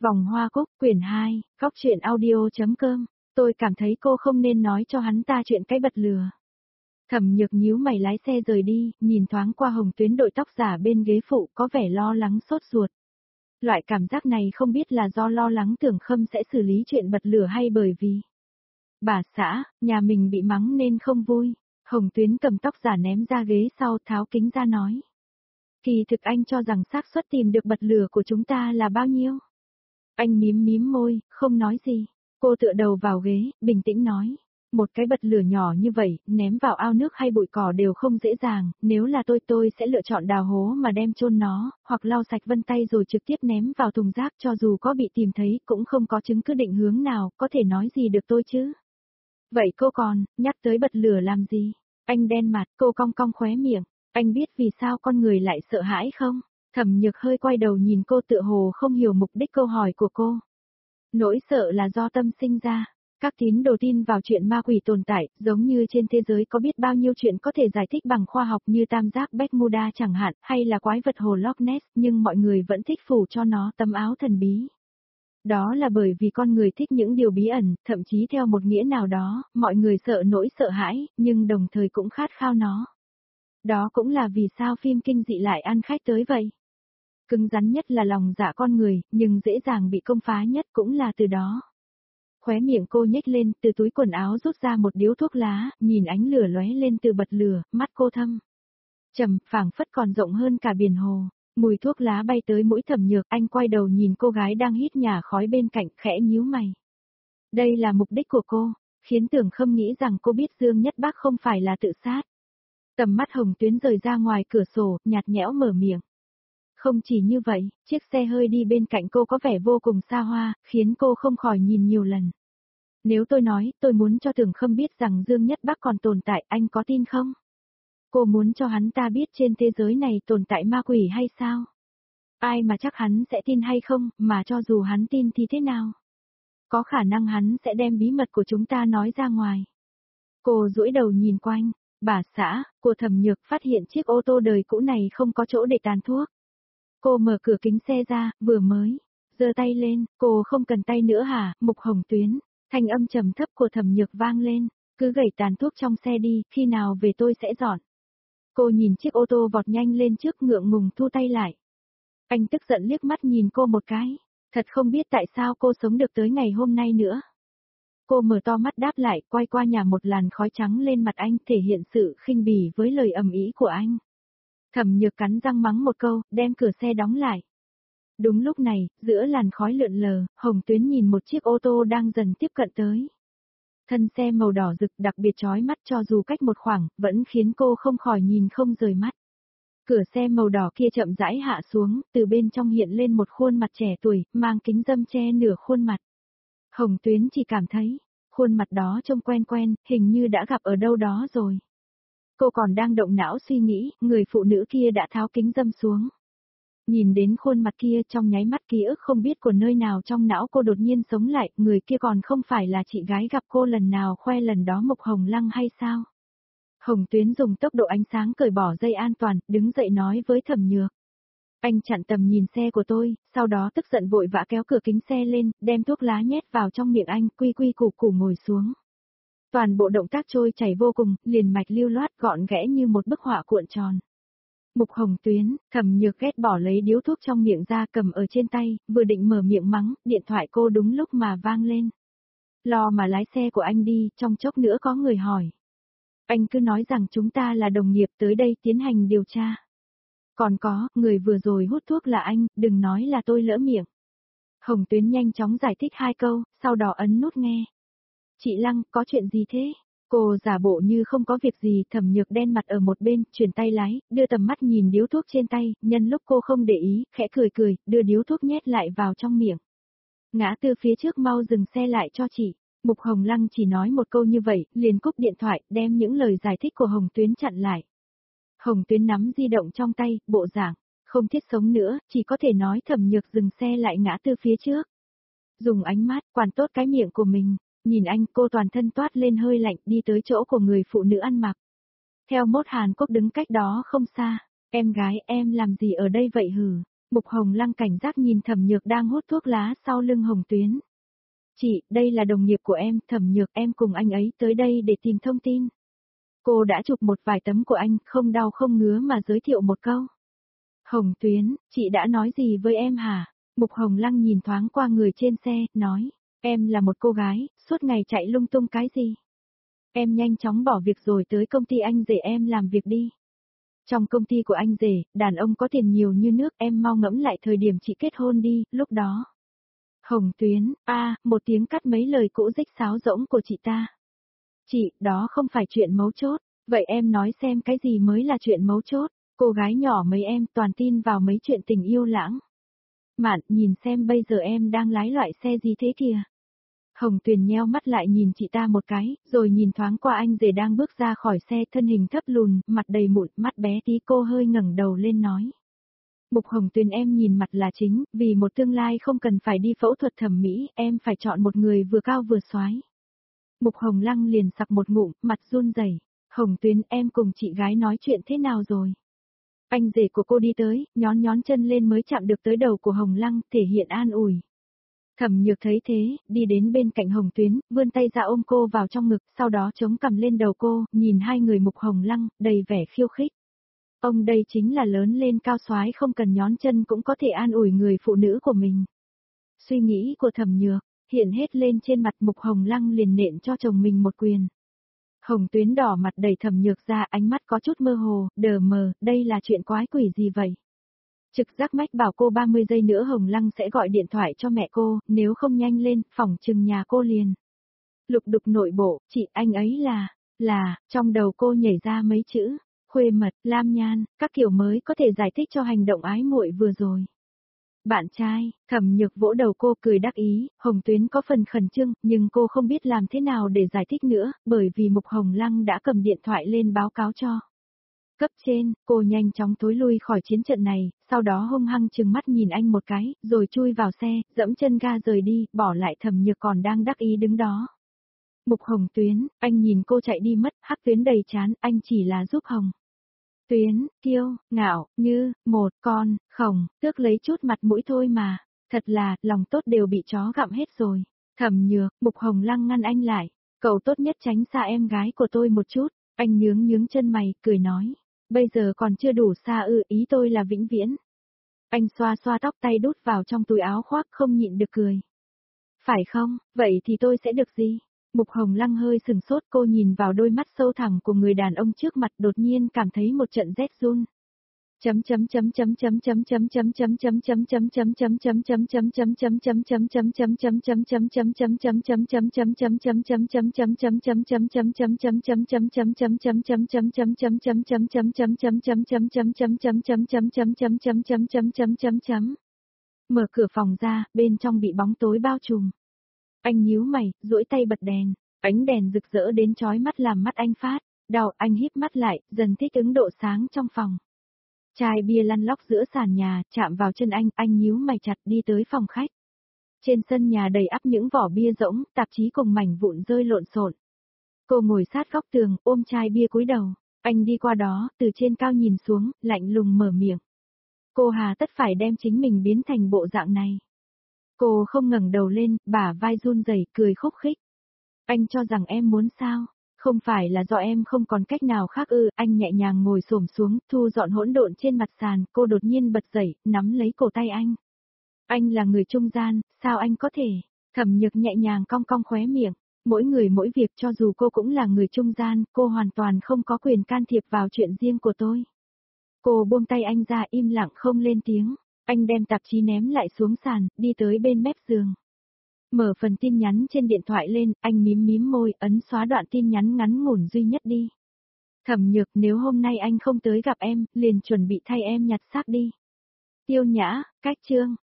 Vòng Hoa Cúc, quyển 2, góc truyện audio.com. Tôi cảm thấy cô không nên nói cho hắn ta chuyện cái bật lừa. Thẩm Nhược nhíu mày lái xe rời đi, nhìn thoáng qua Hồng Tuyến đội tóc giả bên ghế phụ có vẻ lo lắng sốt ruột. Loại cảm giác này không biết là do lo lắng Tưởng Khâm sẽ xử lý chuyện bật lửa hay bởi vì bà xã, nhà mình bị mắng nên không vui. Hồng Tuyến cầm tóc giả ném ra ghế sau, tháo kính ra nói. Kỳ thực anh cho rằng xác suất tìm được bật lửa của chúng ta là bao nhiêu? Anh mím môi, không nói gì. Cô tựa đầu vào ghế, bình tĩnh nói. Một cái bật lửa nhỏ như vậy, ném vào ao nước hay bụi cỏ đều không dễ dàng, nếu là tôi sẽ lựa chọn đào hố mà đem chôn nó, hoặc lau sạch vân tay rồi trực tiếp ném vào thùng rác, cho dù có bị tìm thấy cũng không có chứng cứ định hướng nào, có thể nói gì được tôi chứ. Vậy cô còn, nhắc tới bật lửa làm gì? Anh đen mặt, cô cong cong khóe miệng. Anh biết vì sao con người lại sợ hãi không? Thẩm Nhược hơi quay đầu nhìn cô tựa hồ không hiểu mục đích câu hỏi của cô. Nỗi sợ là do tâm sinh ra. Các tín đồ tin vào chuyện ma quỷ tồn tại, giống như trên thế giới có biết bao nhiêu chuyện có thể giải thích bằng khoa học như tam giác Bermuda chẳng hạn, hay là quái vật hồ Loch Ness, nhưng mọi người vẫn thích phủ cho nó tấm áo thần bí. Đó là bởi vì con người thích những điều bí ẩn, thậm chí theo một nghĩa nào đó, mọi người sợ nỗi sợ hãi, nhưng đồng thời cũng khát khao nó. Đó cũng là vì sao phim kinh dị lại ăn khách tới vậy. Cứng rắn nhất là lòng dạ con người, nhưng dễ dàng bị công phá nhất cũng là từ đó. Khóe miệng cô nhếch lên, từ túi quần áo rút ra một điếu thuốc lá, nhìn ánh lửa lóe lên từ bật lửa, mắt cô thâm trầm, phảng phất còn rộng hơn cả biển hồ. Mùi thuốc lá bay tới mũi Thẩm Nhược, anh quay đầu nhìn cô gái đang hít nhả khói bên cạnh, khẽ nhíu mày. Đây là mục đích của cô, khiến Tưởng Khâm nghĩ rằng cô biết Dương Nhất Bác không phải là tự sát. Tầm mắt Hồng Tuyến rời ra ngoài cửa sổ, nhạt nhẽo mở miệng. Không chỉ như vậy, chiếc xe hơi đi bên cạnh cô có vẻ vô cùng xa hoa, khiến cô không khỏi nhìn nhiều lần. Nếu tôi nói, tôi muốn cho Tưởng Khâm biết rằng Dương Nhất Bác còn tồn tại, anh có tin không? Cô muốn cho hắn ta biết trên thế giới này tồn tại ma quỷ hay sao? Ai mà chắc hắn sẽ tin hay không, mà cho dù hắn tin thì thế nào? Có khả năng hắn sẽ đem bí mật của chúng ta nói ra ngoài. Cô duỗi đầu nhìn quanh. Bà xã, của Thẩm Nhược phát hiện chiếc ô tô đời cũ này không có chỗ để tàn thuốc. Cô mở cửa kính xe ra, vừa mới giơ tay lên, cô không cần tay nữa hả? Mục Hồng Tuyến, thanh âm trầm thấp của Thẩm Nhược vang lên, cứ gẩy tàn thuốc trong xe đi, khi nào về tôi sẽ dọn. Cô nhìn chiếc ô tô vọt nhanh lên trước, ngượng ngùng thu tay lại. Anh tức giận liếc mắt nhìn cô một cái, thật không biết tại sao cô sống được tới ngày hôm nay nữa. Cô mở to mắt đáp lại, quay qua nhả một làn khói trắng lên mặt anh, thể hiện sự khinh bỉ với lời ầm ĩ của anh. Thẩm Nhược cắn răng mắng một câu, đem cửa xe đóng lại. Đúng lúc này, giữa làn khói lượn lờ, Hồng Tuyến nhìn một chiếc ô tô đang dần tiếp cận tới. Thân xe màu đỏ rực đặc biệt chói mắt, cho dù cách một khoảng, vẫn khiến cô không khỏi nhìn không rời mắt. Cửa xe màu đỏ kia chậm rãi hạ xuống, từ bên trong hiện lên một khuôn mặt trẻ tuổi, mang kính râm che nửa khuôn mặt. Hồng Tuyến chỉ cảm thấy, khuôn mặt đó trông quen quen, hình như đã gặp ở đâu đó rồi. Cô còn đang động não suy nghĩ, người phụ nữ kia đã tháo kính râm xuống. Nhìn đến khuôn mặt kia, trong nháy mắt ký ức không biết của nơi nào trong não cô đột nhiên sống lại, người kia còn không phải là chị gái gặp cô lần nào khoe lần đó Mục Hồng Lăng hay sao? Hồng Tuyến dùng tốc độ ánh sáng cởi bỏ dây an toàn, đứng dậy nói với Thẩm Nhược. Anh chặn tầm nhìn xe của tôi, sau đó tức giận vội vã kéo cửa kính xe lên, đem thuốc lá nhét vào trong miệng anh, quy củ ngồi xuống. Toàn bộ động tác trôi chảy vô cùng, liền mạch lưu loát gọn ghẽ như một bức họa cuộn tròn. Mục Hồng Tuyến, Thẩm Nhược ghét bỏ lấy điếu thuốc trong miệng ra cầm ở trên tay, vừa định mở miệng mắng, điện thoại cô đúng lúc mà vang lên. Lo mà lái xe của anh đi, trong chốc nữa có người hỏi. Anh cứ nói rằng chúng ta là đồng nghiệp tới đây tiến hành điều tra. Còn có, người vừa rồi hút thuốc là anh, đừng nói là tôi lỡ miệng. Hồng Tuyến nhanh chóng giải thích 2 câu, sau đó ấn nút nghe. Chị Lăng, có chuyện gì thế? Cô giả bộ như không có việc gì, Thẩm Nhược đen mặt ở một bên, chuyển tay lái, đưa tầm mắt nhìn điếu thuốc trên tay, nhân lúc cô không để ý, khẽ cười, đưa điếu thuốc nhét lại vào trong miệng. Ngã tư phía trước mau dừng xe lại cho chị. Mục Hồng Lăng chỉ nói một câu như vậy, liền cúp điện thoại, đem những lời giải thích của Hồng Tuyến chặn lại. Hồng Tuyến nắm di động trong tay, bộ dạng, không thiết sống nữa, chỉ có thể nói Thẩm Nhược dừng xe lại ngã tư phía trước. Dùng ánh mắt, quản tốt cái miệng của mình, nhìn anh, cô toàn thân toát lên hơi lạnh, đi tới chỗ của người phụ nữ ăn mặc. Theo mốt Hàn Quốc đứng cách đó không xa, em gái em làm gì ở đây vậy hử? Mục Hồng Lăng cảnh giác nhìn Thẩm Nhược đang hút thuốc lá sau lưng Hồng Tuyến. Chị, đây là đồng nghiệp của em, Thẩm Nhược, em cùng anh ấy tới đây để tìm thông tin. Cô đã chụp một vài tấm của anh, không đau không ngứa mà giới thiệu một câu. Hồng Tuyến, chị đã nói gì với em hả? Mục Hồng Lăng nhìn thoáng qua người trên xe, nói, em là một cô gái, suốt ngày chạy lung tung cái gì? Em nhanh chóng bỏ việc rồi tới công ty anh rể em làm việc đi. Trong công ty của anh rể, đàn ông có tiền nhiều như nước, em mau ngẫm lại thời điểm chị kết hôn đi, lúc đó. Hồng Tuyến, một tiếng cắt mấy lời cũ rích sáo rỗng của chị ta. Chị, đó không phải chuyện mấu chốt, vậy em nói xem cái gì mới là chuyện mấu chốt, cô gái nhỏ mấy em toàn tin vào mấy chuyện tình yêu lãng. Mạn, nhìn xem bây giờ em đang lái loại xe gì thế kìa. Hồng Tuyền nheo mắt lại nhìn chị ta một cái, rồi nhìn thoáng qua anh rể đang bước ra khỏi xe, thân hình thấp lùn, mặt đầy mụn, mắt bé tí, cô hơi ngẩng đầu lên nói. Mục Hồng Tuyền, em nhìn mặt là chính, vì một tương lai không cần phải đi phẫu thuật thẩm mỹ, em phải chọn một người vừa cao vừa xoái. Mục Hồng Lăng liền sặc một ngụm, mặt run rẩy. Hồng Tuyền, em cùng chị gái nói chuyện thế nào rồi? Anh rể của cô đi tới, nhón nhón chân lên mới chạm được tới đầu của Hồng Lăng, thể hiện an ủi. Thẩm Nhược thấy thế, đi đến bên cạnh Hồng Tuyến, vươn tay ra ôm cô vào trong ngực, sau đó chống cằm lên đầu cô, nhìn hai người Mục Hồng Lăng, đầy vẻ khiêu khích. Ông đây chính là lớn lên cao soái, không cần nhón chân cũng có thể an ủi người phụ nữ của mình. Suy nghĩ của Thẩm Nhược hiện hết lên trên mặt, Mục Hồng Lăng liền nện cho chồng mình một quyền. Hồng Tuyến đỏ mặt đẩy Thẩm Nhược ra, ánh mắt có chút mơ hồ, đờ mờ, đây là chuyện quái quỷ gì vậy? Trực giác mách bảo cô 30 giây nữa Hồng Lăng sẽ gọi điện thoại cho mẹ cô, nếu không nhanh lên, phỏng chừng nhà cô liền. Lục đục nội bộ, chị, anh ấy là, trong đầu cô nhảy ra mấy chữ, khuê mật, lam nhan, các kiểu mới có thể giải thích cho hành động ái muội vừa rồi. Bạn trai, Thẩm Nhược vỗ đầu cô cười đắc ý, Hồng Tuyến có phần khẩn trương, nhưng cô không biết làm thế nào để giải thích nữa, bởi vì Mục Hồng Lăng đã cầm điện thoại lên báo cáo cho cấp trên. Cô nhanh chóng thối lui khỏi chiến trận này, sau đó hung hăng trừng mắt nhìn anh một cái, rồi chui vào xe, dẫm chân ga rời đi, bỏ lại Thẩm Nhược còn đang đắc ý đứng đó. Mục Hồng Tuyến, anh nhìn cô chạy đi mất, Hắc Tuyến đầy chán, anh chỉ là giúp Hồng Tuyến, kiêu, ngạo, như, một con, khổng, tước lấy chút mặt mũi thôi mà, thật là, lòng tốt đều bị chó gặm hết rồi. Thẩm Nhược, Mục Hồng Lăng ngăn anh lại, cậu tốt nhất tránh xa em gái của tôi một chút, anh nhướng nhướng chân mày, cười nói, bây giờ còn chưa đủ xa ư, ý tôi là vĩnh viễn. Anh xoa xoa tóc, tay đút vào trong túi áo khoác, không nhịn được cười. Phải không, vậy thì tôi sẽ được gì? Mục Hồng Lăng hơi sừng sốt, cô nhìn vào đôi mắt sâu thẳm của người đàn ông trước mặt, đột nhiên cảm thấy một trận rét run. Mở cửa phòng ra, bên trong bị bóng tối bao trùm. Anh nhíu mày, duỗi tay bật đèn, ánh đèn rực rỡ đến chói mắt làm mắt anh phát đau, anh híp mắt lại, dần thích ứng độ sáng trong phòng. Chai bia lăn lóc giữa sàn nhà, chạm vào chân anh nhíu mày chặt đi tới phòng khách. Trên sân nhà đầy ắp những vỏ bia rỗng, tạp chí cùng mảnh vụn rơi lộn xộn. Cô ngồi sát góc tường, ôm chai bia cúi đầu, anh đi qua đó, từ trên cao nhìn xuống, lạnh lùng mở miệng. Cô hà tất phải đem chính mình biến thành bộ dạng này. Cô không ngẩng đầu lên, bả vai run rẩy, cười khúc khích. Anh cho rằng em muốn sao? Không phải là do em không còn cách nào khác ư? Anh nhẹ nhàng ngồi xổm xuống, thu dọn hỗn độn trên mặt sàn, cô đột nhiên bật dậy, nắm lấy cổ tay anh. Anh là người trung gian, sao anh có thể? Thẩm Nhược nhẹ nhàng cong cong khóe miệng, mỗi người mỗi việc, cho dù cô cũng là người trung gian, cô hoàn toàn không có quyền can thiệp vào chuyện riêng của tôi. Cô buông tay anh ra, im lặng không lên tiếng. Anh đem tạp chí ném lại xuống sàn, đi tới bên mép giường. Mở phần tin nhắn trên điện thoại lên, anh mím mím môi, ấn xóa đoạn tin nhắn ngắn ngủn duy nhất đi. Thẩm Nhược, nếu hôm nay anh không tới gặp em, liền chuẩn bị thay em nhặt xác đi. Tiêu Nhã, cách chương.